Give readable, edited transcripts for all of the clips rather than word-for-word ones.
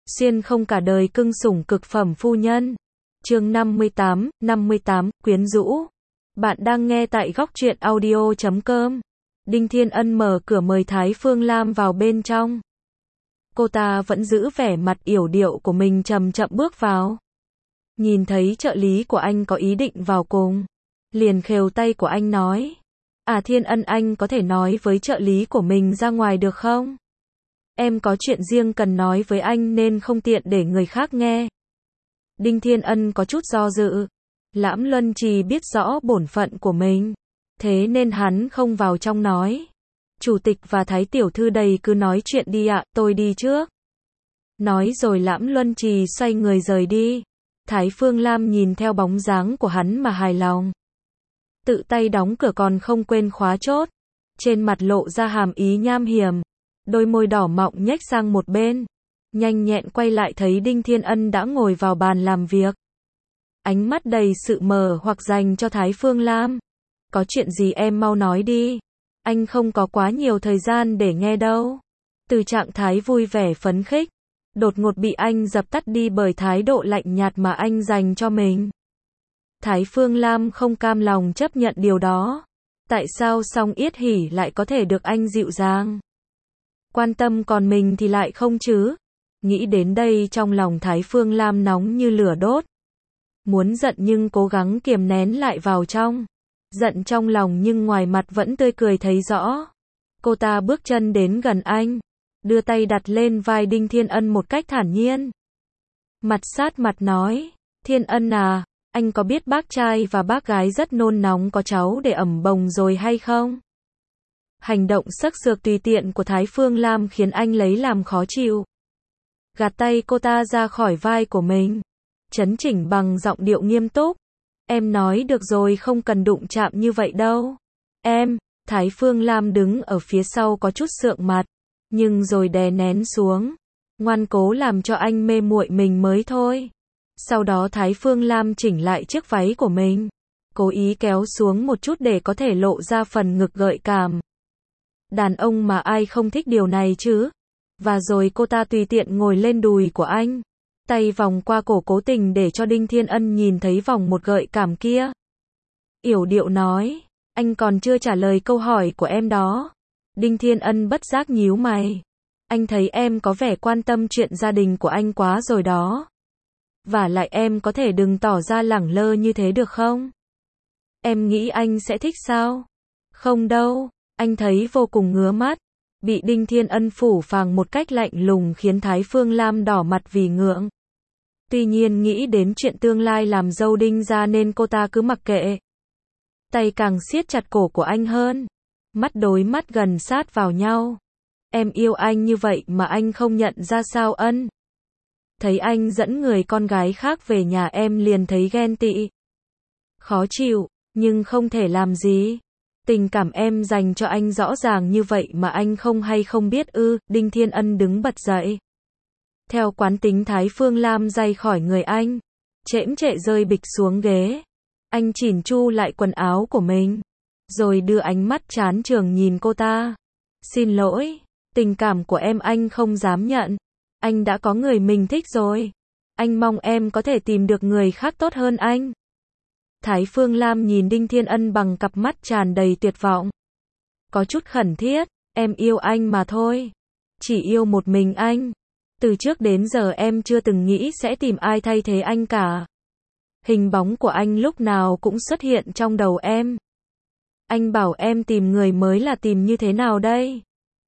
Xuyên không cả đời cưng sủng cực phẩm phu nhân. Chương 58, quyến rũ. Bạn đang nghe tại góc truyện audio.com. Đinh Thiên Ân mở cửa mời Thái Phương Lam vào bên trong. Cô ta vẫn giữ vẻ mặt yểu điệu của mình, chậm chậm bước vào. Nhìn thấy trợ lý của anh có ý định vào cùng, liền khều tay của anh nói: Thiên Ân, anh có thể nói với trợ lý của mình ra ngoài được không? Em có chuyện riêng cần nói với anh nên không tiện để người khác nghe. Đinh Thiên Ân có chút do dự. Lãm Luân Trì biết rõ bổn phận của mình, thế nên hắn không vào trong nói. Chủ tịch và Thái tiểu thư đầy cứ nói chuyện đi ạ, tôi đi trước. Nói rồi Lãm Luân Trì xoay người rời đi. Thái Phương Lam nhìn theo bóng dáng của hắn mà hài lòng. Tự tay đóng cửa còn không quên khóa chốt. Trên mặt lộ ra hàm ý nham hiểm. Đôi môi đỏ mọng nhếch sang một bên. Nhanh nhẹn quay lại thấy Đinh Thiên Ân đã ngồi vào bàn làm việc. Ánh mắt đầy sự mờ hoặc dành cho Thái Phương Lam. Có chuyện gì em mau nói đi. Anh không có quá nhiều thời gian để nghe đâu. Từ trạng thái vui vẻ phấn khích, đột ngột bị anh dập tắt đi bởi thái độ lạnh nhạt mà anh dành cho mình. Thái Phương Lam không cam lòng chấp nhận điều đó. Tại sao Song Yết Hỉ lại có thể được anh dịu dàng quan tâm còn mình thì lại không chứ? Nghĩ đến đây trong lòng Thái Phương Lam nóng như lửa đốt. Muốn giận nhưng cố gắng kiềm nén lại vào trong. Giận trong lòng nhưng ngoài mặt vẫn tươi cười thấy rõ. Cô ta bước chân đến gần anh, đưa tay đặt lên vai Đinh Thiên Ân một cách thản nhiên. Mặt sát mặt nói: Thiên Ân à, anh có biết bác trai và bác gái rất nôn nóng có cháu để ẩm bồng rồi hay không? Hành động sắc sược tùy tiện của Thái Phương Lam khiến anh lấy làm khó chịu. Gạt tay cô ta ra khỏi vai của mình, chấn chỉnh bằng giọng điệu nghiêm túc. Em nói được rồi, không cần đụng chạm như vậy đâu. Em, Thái Phương Lam đứng ở phía sau có chút sượng mặt, nhưng rồi đè nén xuống, ngoan cố làm cho anh mê muội mình mới thôi. Sau đó Thái Phương Lam chỉnh lại chiếc váy của mình, cố ý kéo xuống một chút để có thể lộ ra phần ngực gợi cảm. Đàn ông mà ai không thích điều này chứ? Và rồi cô ta tùy tiện ngồi lên đùi của anh, tay vòng qua cổ cố tình để cho Đinh Thiên Ân nhìn thấy vòng một gợi cảm kia. Yểu điệu nói: Anh còn chưa trả lời câu hỏi của em đó. Đinh Thiên Ân bất giác nhíu mày. Anh thấy em có vẻ quan tâm chuyện gia đình của anh quá rồi đó. Vả lại em có thể đừng tỏ ra lẳng lơ như thế được không? Em nghĩ anh sẽ thích sao? Không đâu. Anh thấy vô cùng ngứa mắt. Bị Đinh Thiên Ân phủ phàng một cách lạnh lùng khiến Thái Phương Lam đỏ mặt vì ngượng. Tuy nhiên nghĩ đến chuyện tương lai làm dâu Đinh gia nên cô ta cứ mặc kệ. Tay càng siết chặt cổ của anh hơn. Mắt đối mắt gần sát vào nhau. Em yêu anh như vậy mà anh không nhận ra sao Ân? Thấy anh dẫn người con gái khác về nhà em liền thấy ghen tị. Khó chịu, nhưng không thể làm gì. Tình cảm em dành cho anh rõ ràng như vậy mà anh không hay không biết ư? Đinh Thiên Ân đứng bật dậy. Theo quán tính Thái Phương Lam giày khỏi người anh, chễm chệ rơi bịch xuống ghế. Anh chỉn chu lại quần áo của mình, rồi đưa ánh mắt chán chường nhìn cô ta. Xin lỗi, tình cảm của em anh không dám nhận. Anh đã có người mình thích rồi. Anh mong em có thể tìm được người khác tốt hơn anh. Thái Phương Lam nhìn Đinh Thiên Ân bằng cặp mắt tràn đầy tuyệt vọng. Có chút khẩn thiết, em yêu anh mà thôi. Chỉ yêu một mình anh. Từ trước đến giờ em chưa từng nghĩ sẽ tìm ai thay thế anh cả. Hình bóng của anh lúc nào cũng xuất hiện trong đầu em. Anh bảo em tìm người mới là tìm như thế nào đây?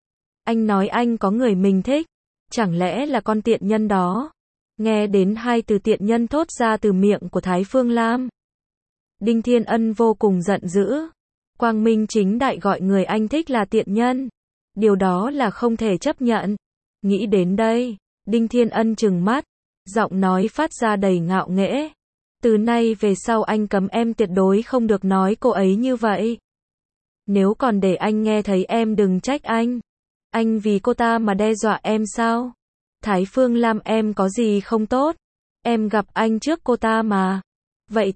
Anh nói anh có người mình thích. Chẳng lẽ là con tiện nhân đó? Nghe đến hai từ tiện nhân thốt ra từ miệng của Thái Phương Lam, Đinh Thiên Ân vô cùng giận dữ. Quang minh chính đại gọi người anh thích là tiện nhân. Điều đó là không thể chấp nhận. Nghĩ đến đây, Đinh Thiên Ân trừng mắt, giọng nói phát ra đầy ngạo nghễ. Từ nay về sau anh cấm em tuyệt đối không được nói cô ấy như vậy. Nếu còn để anh nghe thấy em đừng trách anh. Anh vì cô ta mà đe dọa em sao? Thái Phương Lam, em có gì không tốt? Em gặp anh trước cô ta mà. Vậy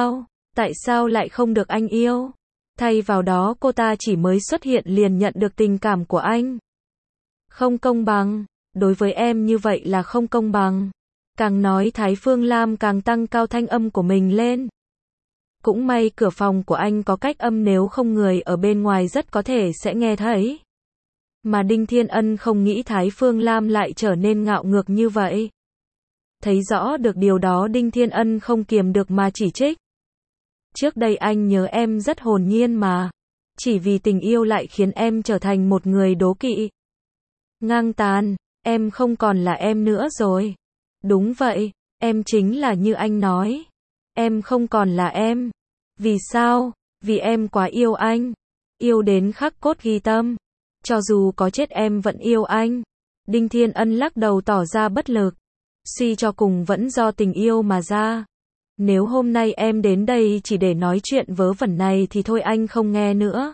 tại sao lại không được anh yêu? Thay vào đó cô ta chỉ mới xuất hiện liền nhận được tình cảm của anh. Không công bằng. đối với em như vậy là không công bằng. Càng nói Thái Phương Lam càng tăng cao thanh âm của mình lên. Cũng may cửa phòng của anh có cách âm, nếu không người ở bên ngoài rất có thể sẽ nghe thấy. Mà Đinh Thiên Ân không nghĩ Thái Phương Lam lại trở nên ngạo ngược như vậy. Thấy rõ được điều đó, Đinh Thiên Ân không kiềm được mà chỉ trích. Trước đây anh nhớ em rất hồn nhiên mà. Chỉ vì tình yêu lại khiến em trở thành một người đố kỵ. Ngang tàn, em không còn là em nữa rồi. Đúng vậy, em chính là như anh nói. Em không còn là em. Vì sao? Vì em quá yêu anh. Yêu đến khắc cốt ghi tâm. Cho dù có chết em vẫn yêu anh. Đinh Thiên Ân lắc đầu tỏ ra bất lực. Suy cho cùng vẫn do tình yêu mà ra. Nếu hôm nay em đến đây chỉ để nói chuyện vớ vẩn này thì thôi anh không nghe nữa.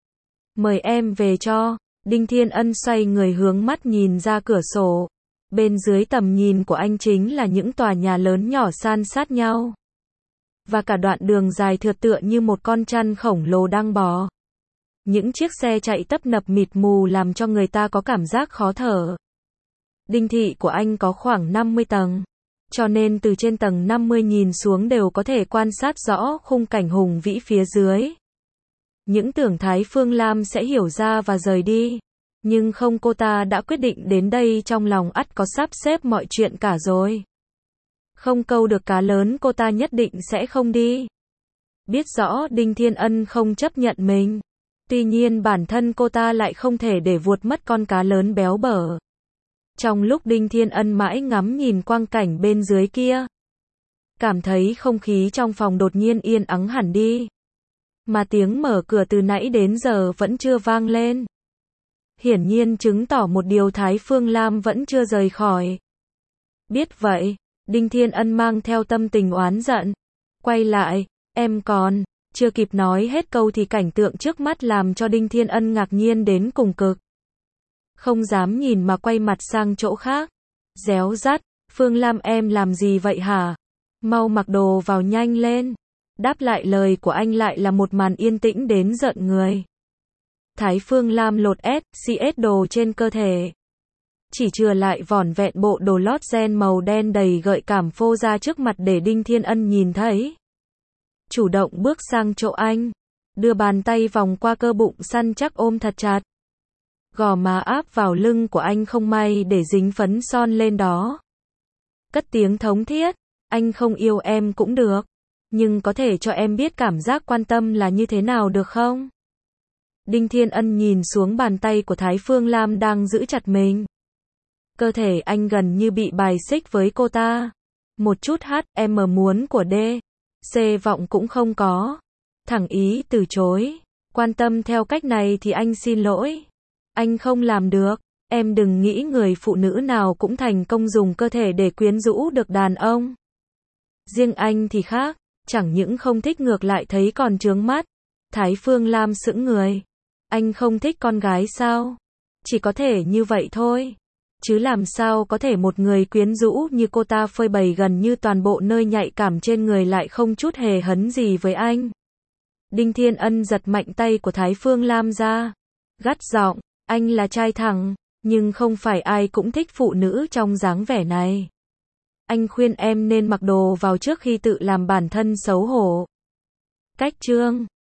Mời em về cho. Đinh Thiên Ân xoay người hướng mắt nhìn ra cửa sổ. Bên dưới tầm nhìn của anh chính là những tòa nhà lớn nhỏ san sát nhau. Và cả đoạn đường dài thượt tựa như một con chăn khổng lồ đang bò. Những chiếc xe chạy tấp nập mịt mù làm cho người ta có cảm giác khó thở. Đinh thị của anh có khoảng 50 tầng. Cho nên từ trên tầng 50 nhìn xuống đều có thể quan sát rõ khung cảnh hùng vĩ phía dưới. Những tưởng Thái Phương Lam sẽ hiểu ra và rời đi. Nhưng không, cô ta đã quyết định đến đây, trong lòng ắt có sắp xếp mọi chuyện cả rồi. Không câu được cá lớn cô ta nhất định sẽ không đi. Biết rõ Đinh Thiên Ân không chấp nhận mình. Tuy nhiên bản thân cô ta lại không thể để vuột mất con cá lớn béo bở. Trong lúc Đinh Thiên Ân mãi ngắm nhìn quang cảnh bên dưới kia, cảm thấy không khí trong phòng đột nhiên yên ắng hẳn đi. Mà tiếng mở cửa từ nãy đến giờ vẫn chưa vang lên. Hiển nhiên chứng tỏ một điều, Thái Phương Lam vẫn chưa rời khỏi. Biết vậy, Đinh Thiên Ân mang theo tâm tình oán giận. Quay lại, em còn chưa kịp nói hết câu thì cảnh tượng trước mắt làm cho Đinh Thiên Ân ngạc nhiên đến cùng cực. Không dám nhìn mà quay mặt sang chỗ khác. Réo rắt, Phương Lam em làm gì vậy hả? Mau mặc đồ vào nhanh lên. Đáp lại lời của anh lại là một màn yên tĩnh đến rợn người. Thái Phương Lam lột XS đồ trên cơ thể. Chỉ chừa lại vỏn vẹn bộ đồ lót ren màu đen đầy gợi cảm phô ra trước mặt để Đinh Thiên Ân nhìn thấy. Chủ động bước sang chỗ anh. Đưa bàn tay vòng qua cơ bụng săn chắc ôm thật chặt. Gò má áp vào lưng của anh không may để dính phấn son lên đó. Cất tiếng thống thiết. Anh không yêu em cũng được. Nhưng có thể cho em biết cảm giác quan tâm là như thế nào được không? Đinh Thiên Ân nhìn xuống bàn tay của Thái Phương Lam đang giữ chặt mình. Cơ thể anh gần như bị bài xích với cô ta. Một chút em muốn của C vọng cũng không có. Thẳng ý từ chối. Quan tâm theo cách này thì anh xin lỗi. Anh không làm được. Em đừng nghĩ người phụ nữ nào cũng thành công dùng cơ thể để quyến rũ được đàn ông. Riêng anh thì khác. Chẳng những không thích ngược lại thấy còn chướng mắt. Thái Phương Lam sững người. Anh không thích con gái sao? Chỉ có thể như vậy thôi. Chứ làm sao có thể một người quyến rũ như cô ta phơi bày gần như toàn bộ nơi nhạy cảm trên người lại không chút hề hấn gì với anh. Đinh Thiên Ân giật mạnh tay của Thái Phương Lam ra. Gắt giọng, anh là trai thẳng, nhưng không phải ai cũng thích phụ nữ trong dáng vẻ này. Anh khuyên em nên mặc đồ vào trước khi tự làm bản thân xấu hổ. Cách chương